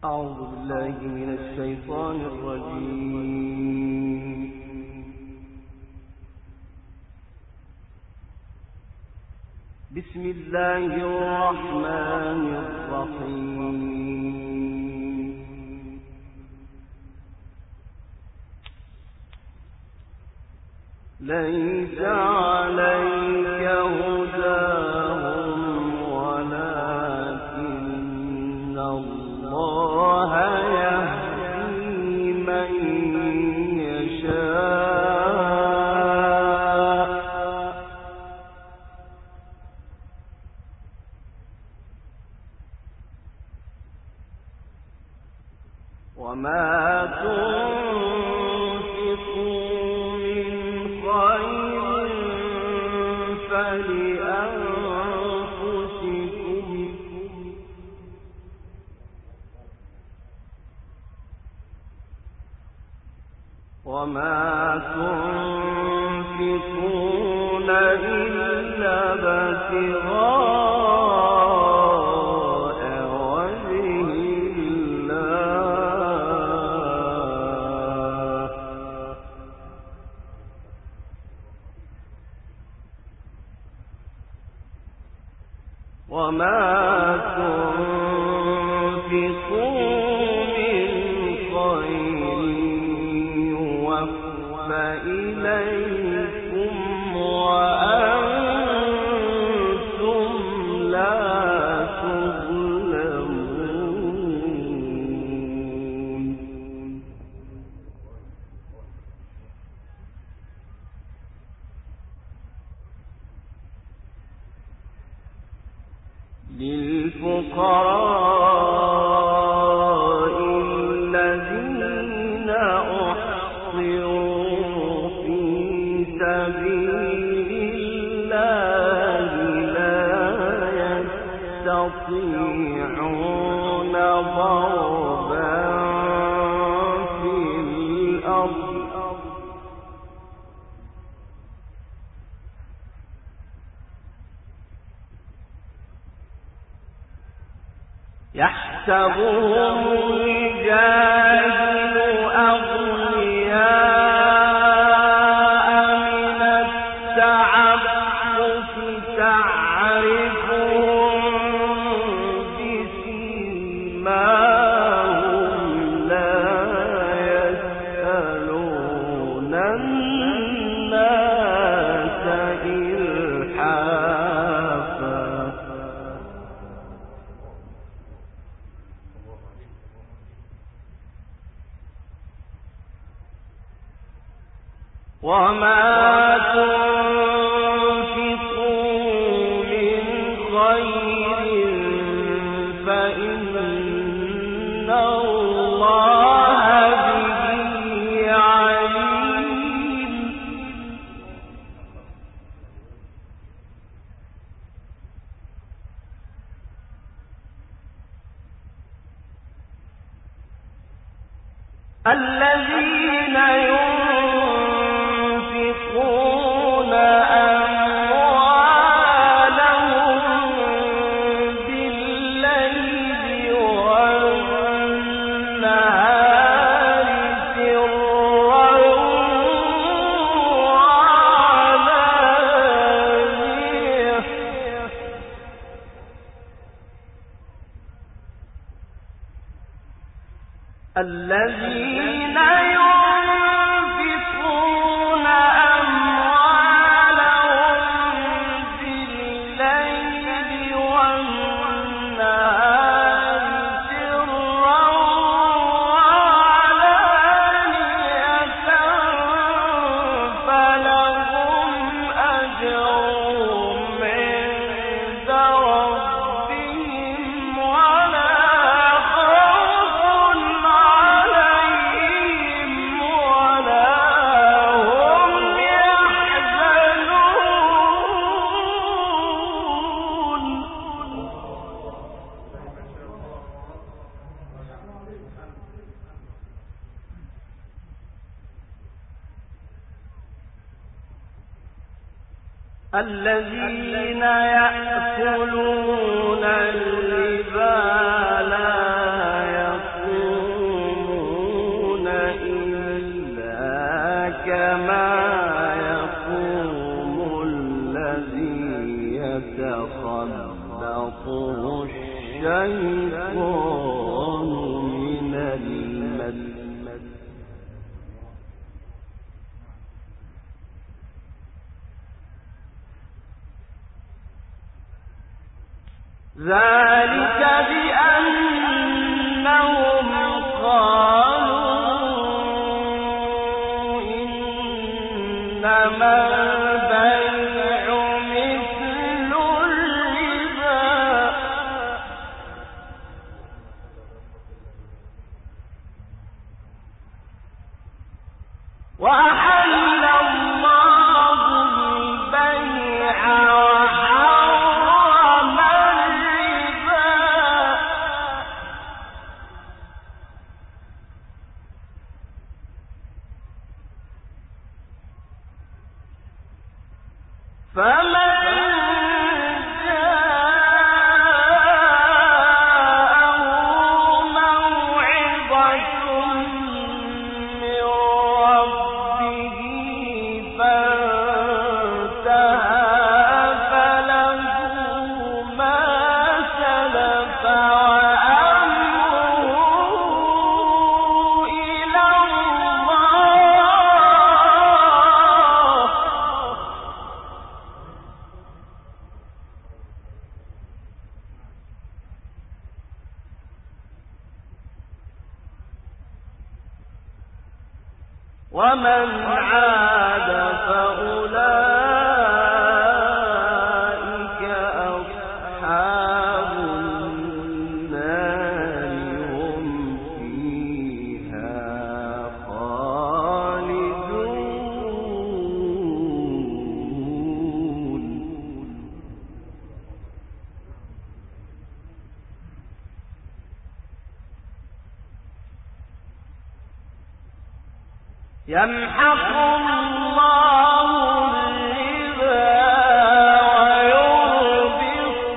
أعوذ بالله من الشيطان الرجيم. بسم الله الرحمن الرحيم. ليس عليك هداهم ولكن الله يهدي من يشاء وما تنفقوا من خير فلأنفسكم وما تنفقون إلا ابتغاء وجه الله وما تنفقوا من خير يوفى إليكم وأنتم لا تظلمون. للفقراء الذين أحصروا في سبيل الله لا يستطيعون ضربا في الأرض يحسبهم الجاهل أغنياء من التعفف تعرفهم بسيماهم لا يسألون الناس إلحافا وما تنفقوا من خير فإن الله به عليم. الذين ينفقون أموالهم بالليل والنهار سرا وعلانية الذين ينفقون أموالهم بالليل والنهار سرا وعلانية فلهم أجرهم عند ربهم ولا خوف عليهم ولا هم يحزنون. الذين يأكلون الربا لا يقومون من المس. ذلك بأنهم قالوا إنما البيع مثل الربا وأحل الله البيع وحرم الربا فمن جاءه موعظة من ربه فانتهى فله ما سلف وأمره إلى الله ومن عاد فأولئك أصحاب النار هم فيها خالدون. يمحق الله الربا ويربي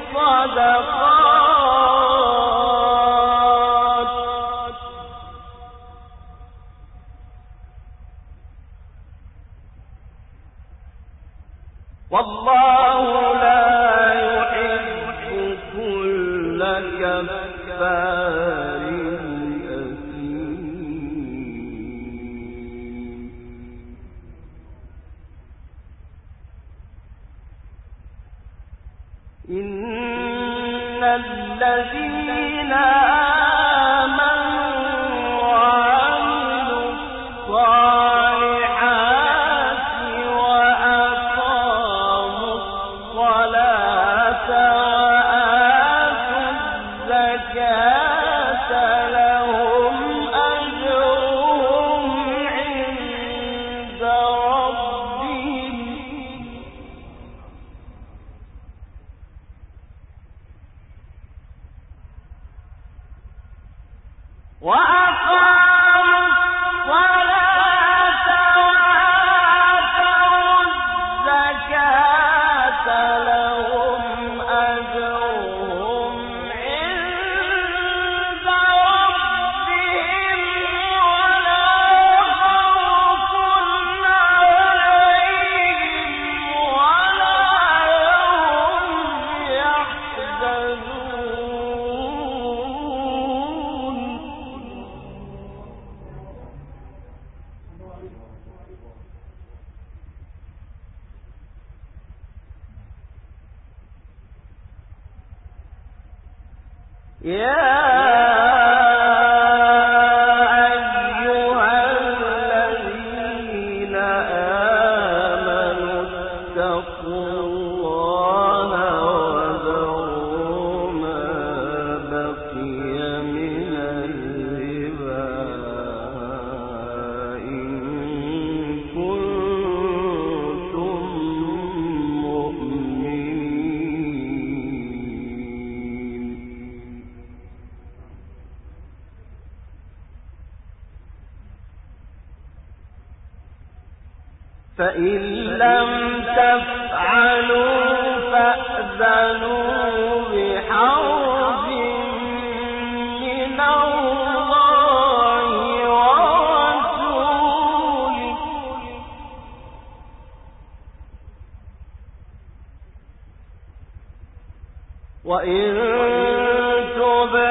الصدقات والله لا يحب كل كفار إن الذين آمنوا وعملوا الصالحات وأقاموا الصلاة وآتوا الزكاة لهم أجرهم عند ربهم وأقاموا الصلاة وآتوا الزكاة لهم أجرهم عند ربهم ولا خوف عليهم ولا هم يحزنون. يا أيها الذين آمنوا اتقوا الله وذروا ما بقي من الربا إن كنتم مؤمنين. فإن لم تفعلوا فأذنوا بحرب من الله ورسوله وإن تبتم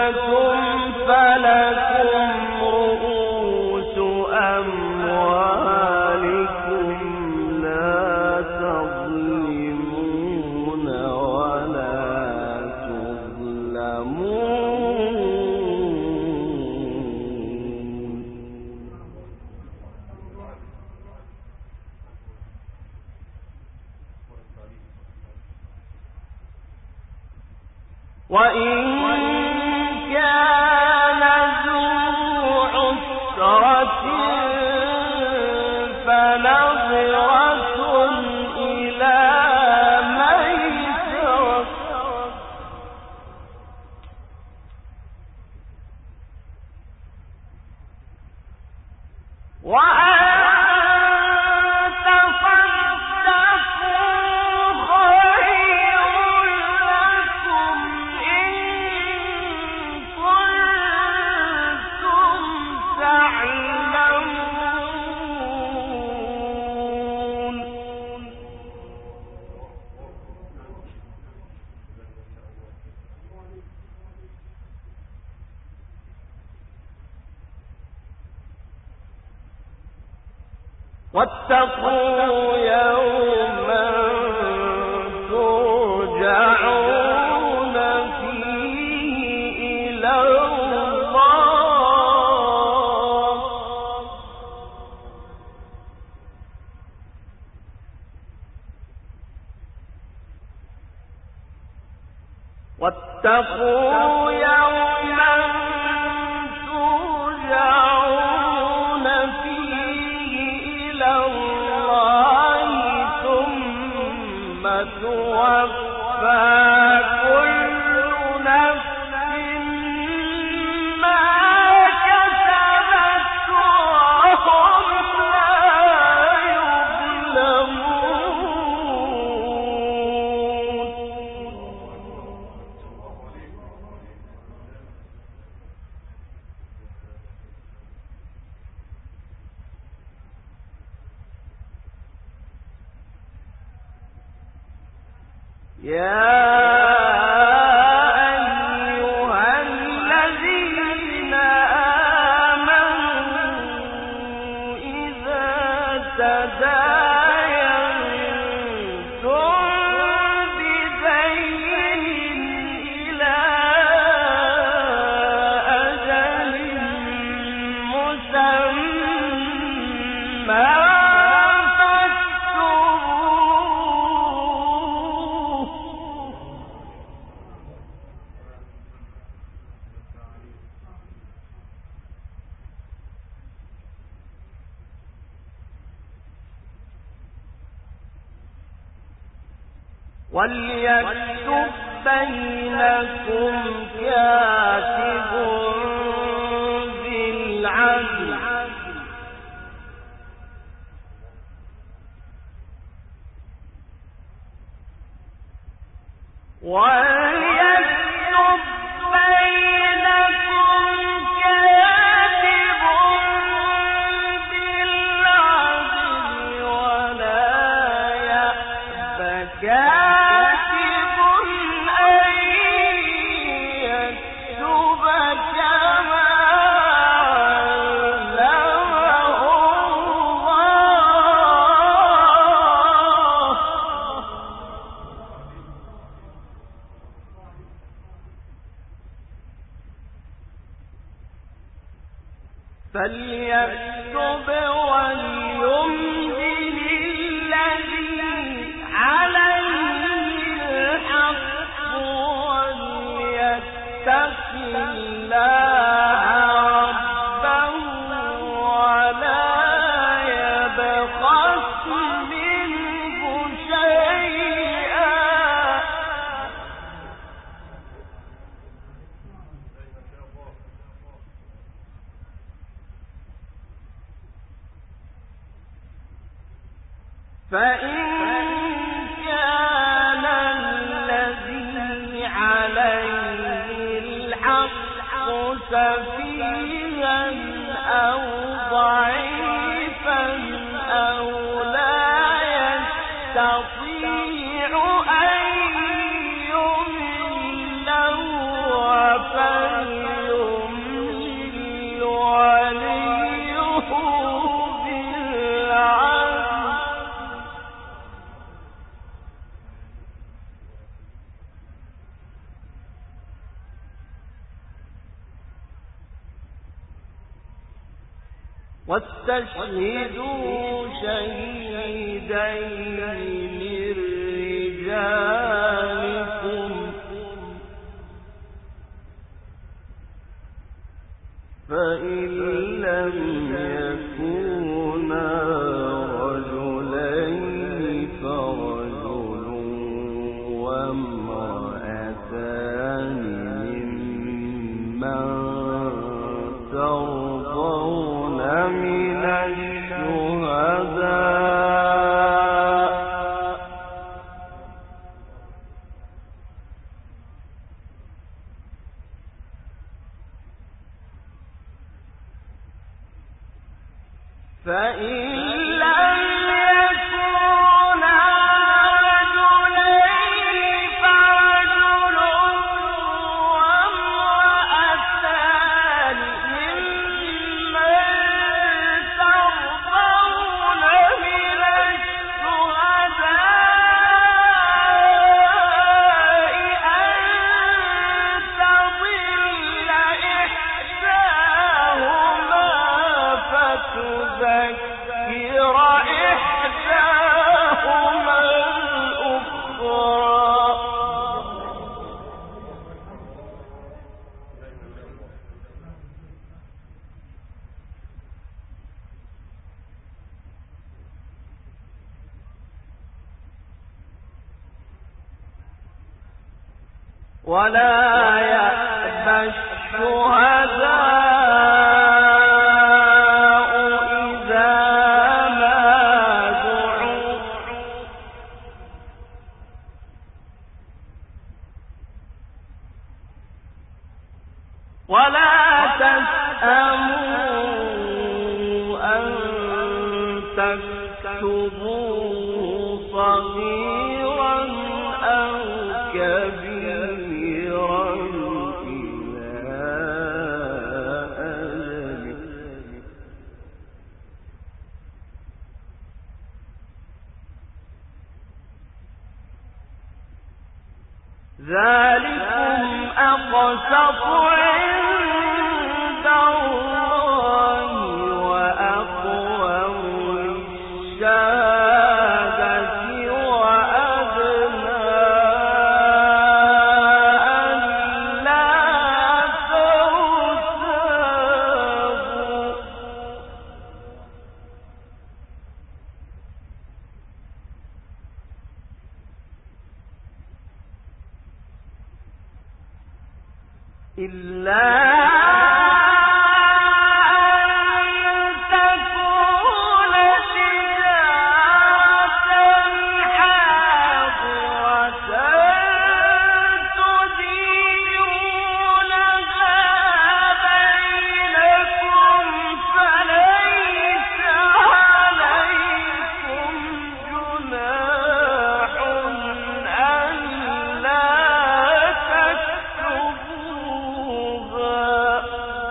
وإن كان ذو عسرة فنظرة إلى ميسرة واتقوا يوما ترجعون فيه إلى الله واتقوا يوما ترجعون فيه إلى الله ثم توفى كل نفس ما كسبت وهم لا يظلمون يا أيها الذين آمنوا إذا تداينتم بدين إلى أجل مسمى وليكتب بينكم كاتب بالعدل وليكتب بينكم كاتب بالعدل ولا يأب كاتب أن يكتب كما علمه الله فليكتب وليملل الذي عليه الحق وليتق الله ربه ولا يبخس منه شيئا فإن كان الذي عليه الحق سفيها أو ضعيفا أو لا يستطيع أن يمل فليملل وليه بالعدل واستشهدوا شهيدين من رجالكم فإن لم يكونا رجلين فرجل وامرأتان ممن ترضون من الشهداء فإن لم يكونا رجلين فرجل وامرأتان ممن ترضون من الشهداء أن تضل إحداهما فتذكر إحداهما الأخرى ولا يأبى الشهداء إذا ما دعوا ولا تسأموا أن تكتبوه صغيرا أو كبيرا إلى أجله ذلكم أقسط عند الله وأقوم للشهادة وأدنى ألا ترتابوا إلا أن تكون تجارة حاضرة تديرونها بينكم فليس عليكم جناح ألا تكتبوها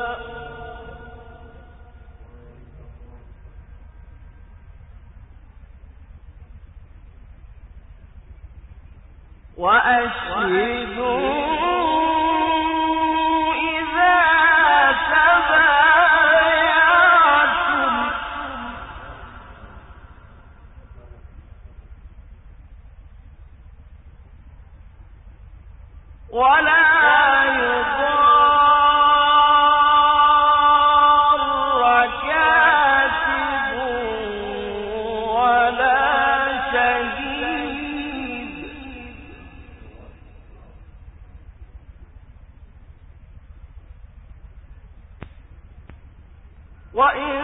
وأشهدوا إذا تبايعتم ولا يضار كاتب ولا شهيد وإن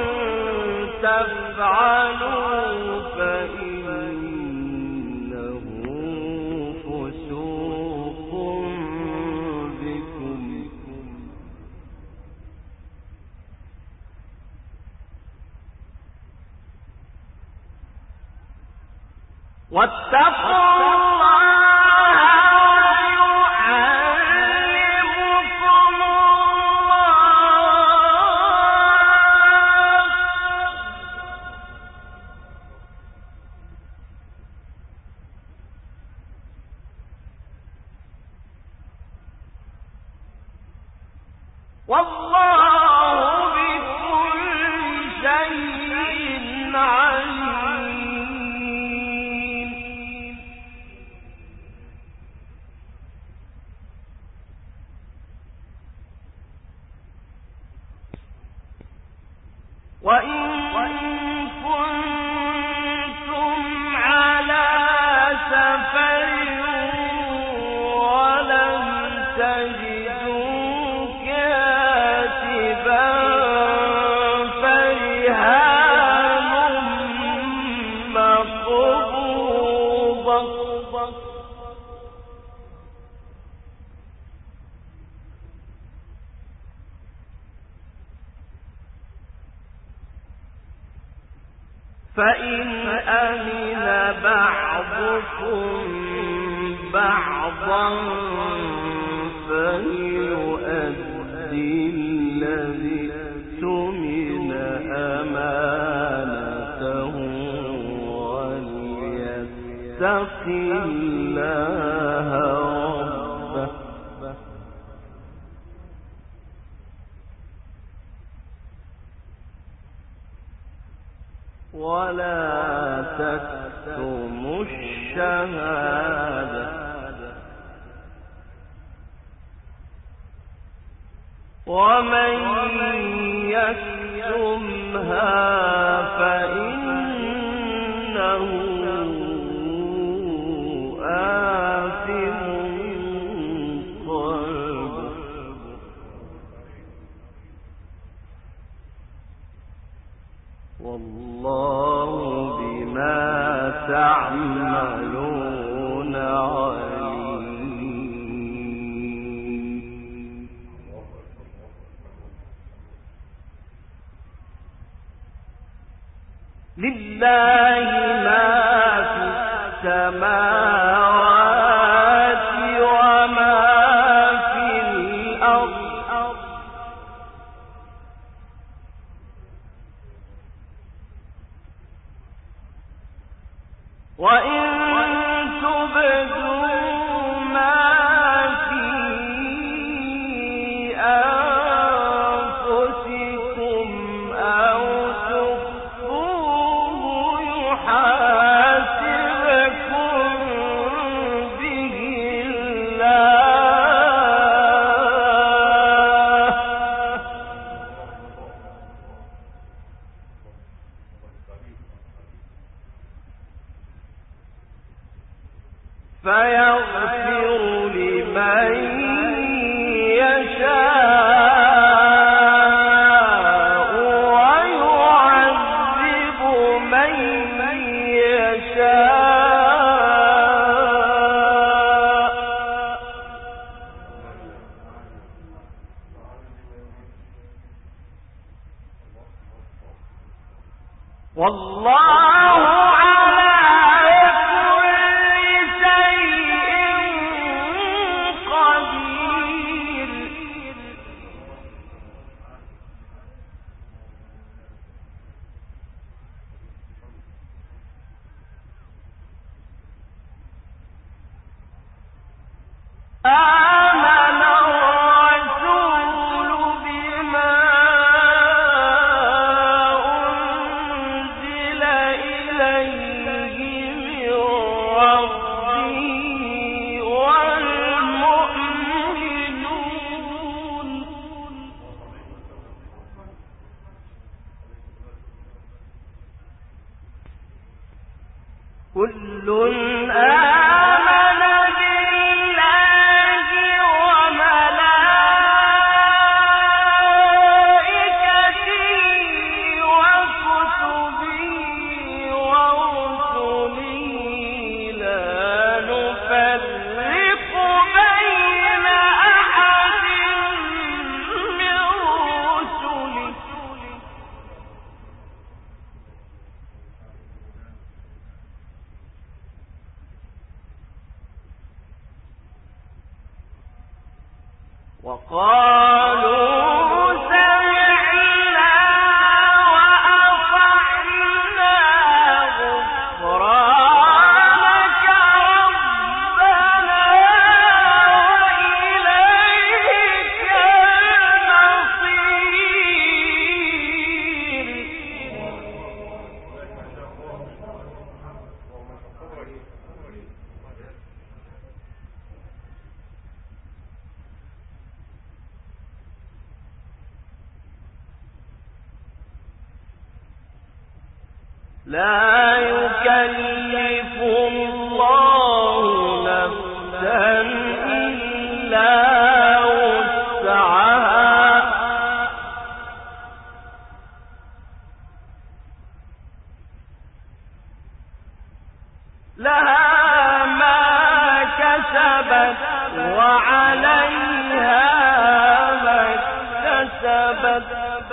تفعلوا فإنه فسوق بكم واتقوا الله ويعلمكم الله والله بكل شيء عليم فإن أمن بعضكم بعضا فليؤدي الذي اؤتمن أمانته وليتق الله ربه ولا تكتموا الشهادة ومن يكتمها فإنه آثم قلبه والله بما تعملون عليم. لله ما في السماوات وما في الأرض وإن تبدوا ما في أنفسكم أو تخفوه يحاسبكم به الله فيغفر لمن يشاء ويعذب من يشاء والله على كل شيء قدير. آمن الرسول بما أنزل إليه من ربه والمؤمنون كل آمن بالله وملائكته وكتبه ورسله لا نفرق بين أحد من رسله وقالوا سمعنا وأطعنا غفرانك ربنا وإليك المصير. لا يكلف الله نفسا إلا وسعها لها ما كسبت وعليها ما اكتسبت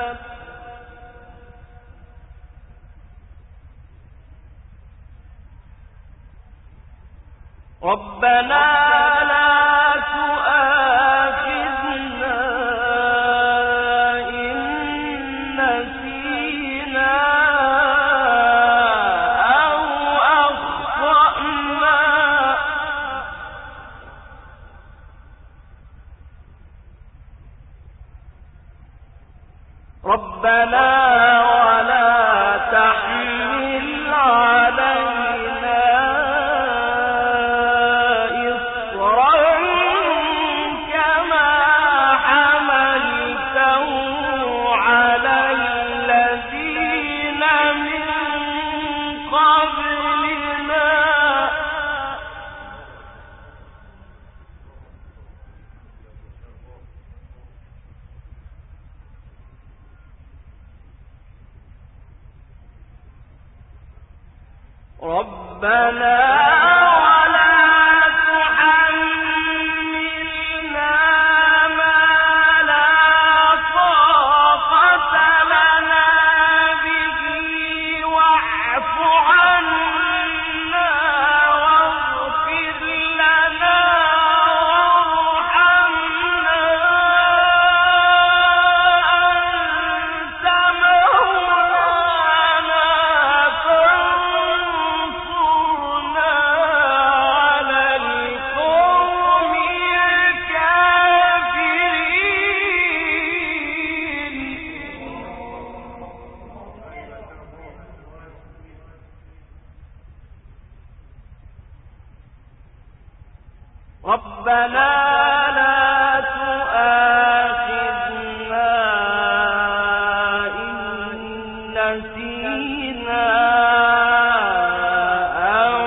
ربنا لا تؤاخذنا إن نسينا أو أخطأنا ربنا ولا تحمل علينا كما حملته على الذين من قبلنا ربنا ربنا لا تؤاخذنا إن نسينا أو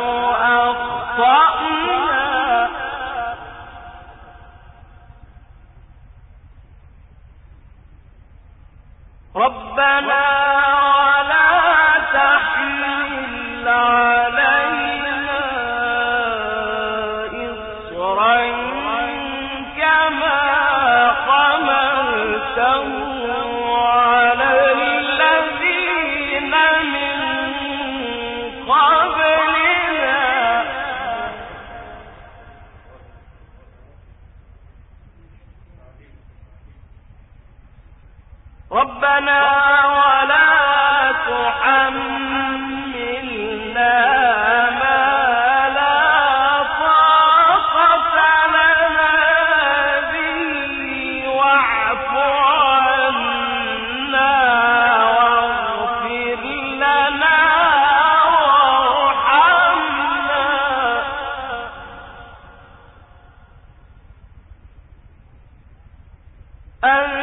أخطأنا ربنا ولا تحمل علينا كما حملته على الذين من قبلنا ربنا ولا تحملنا أن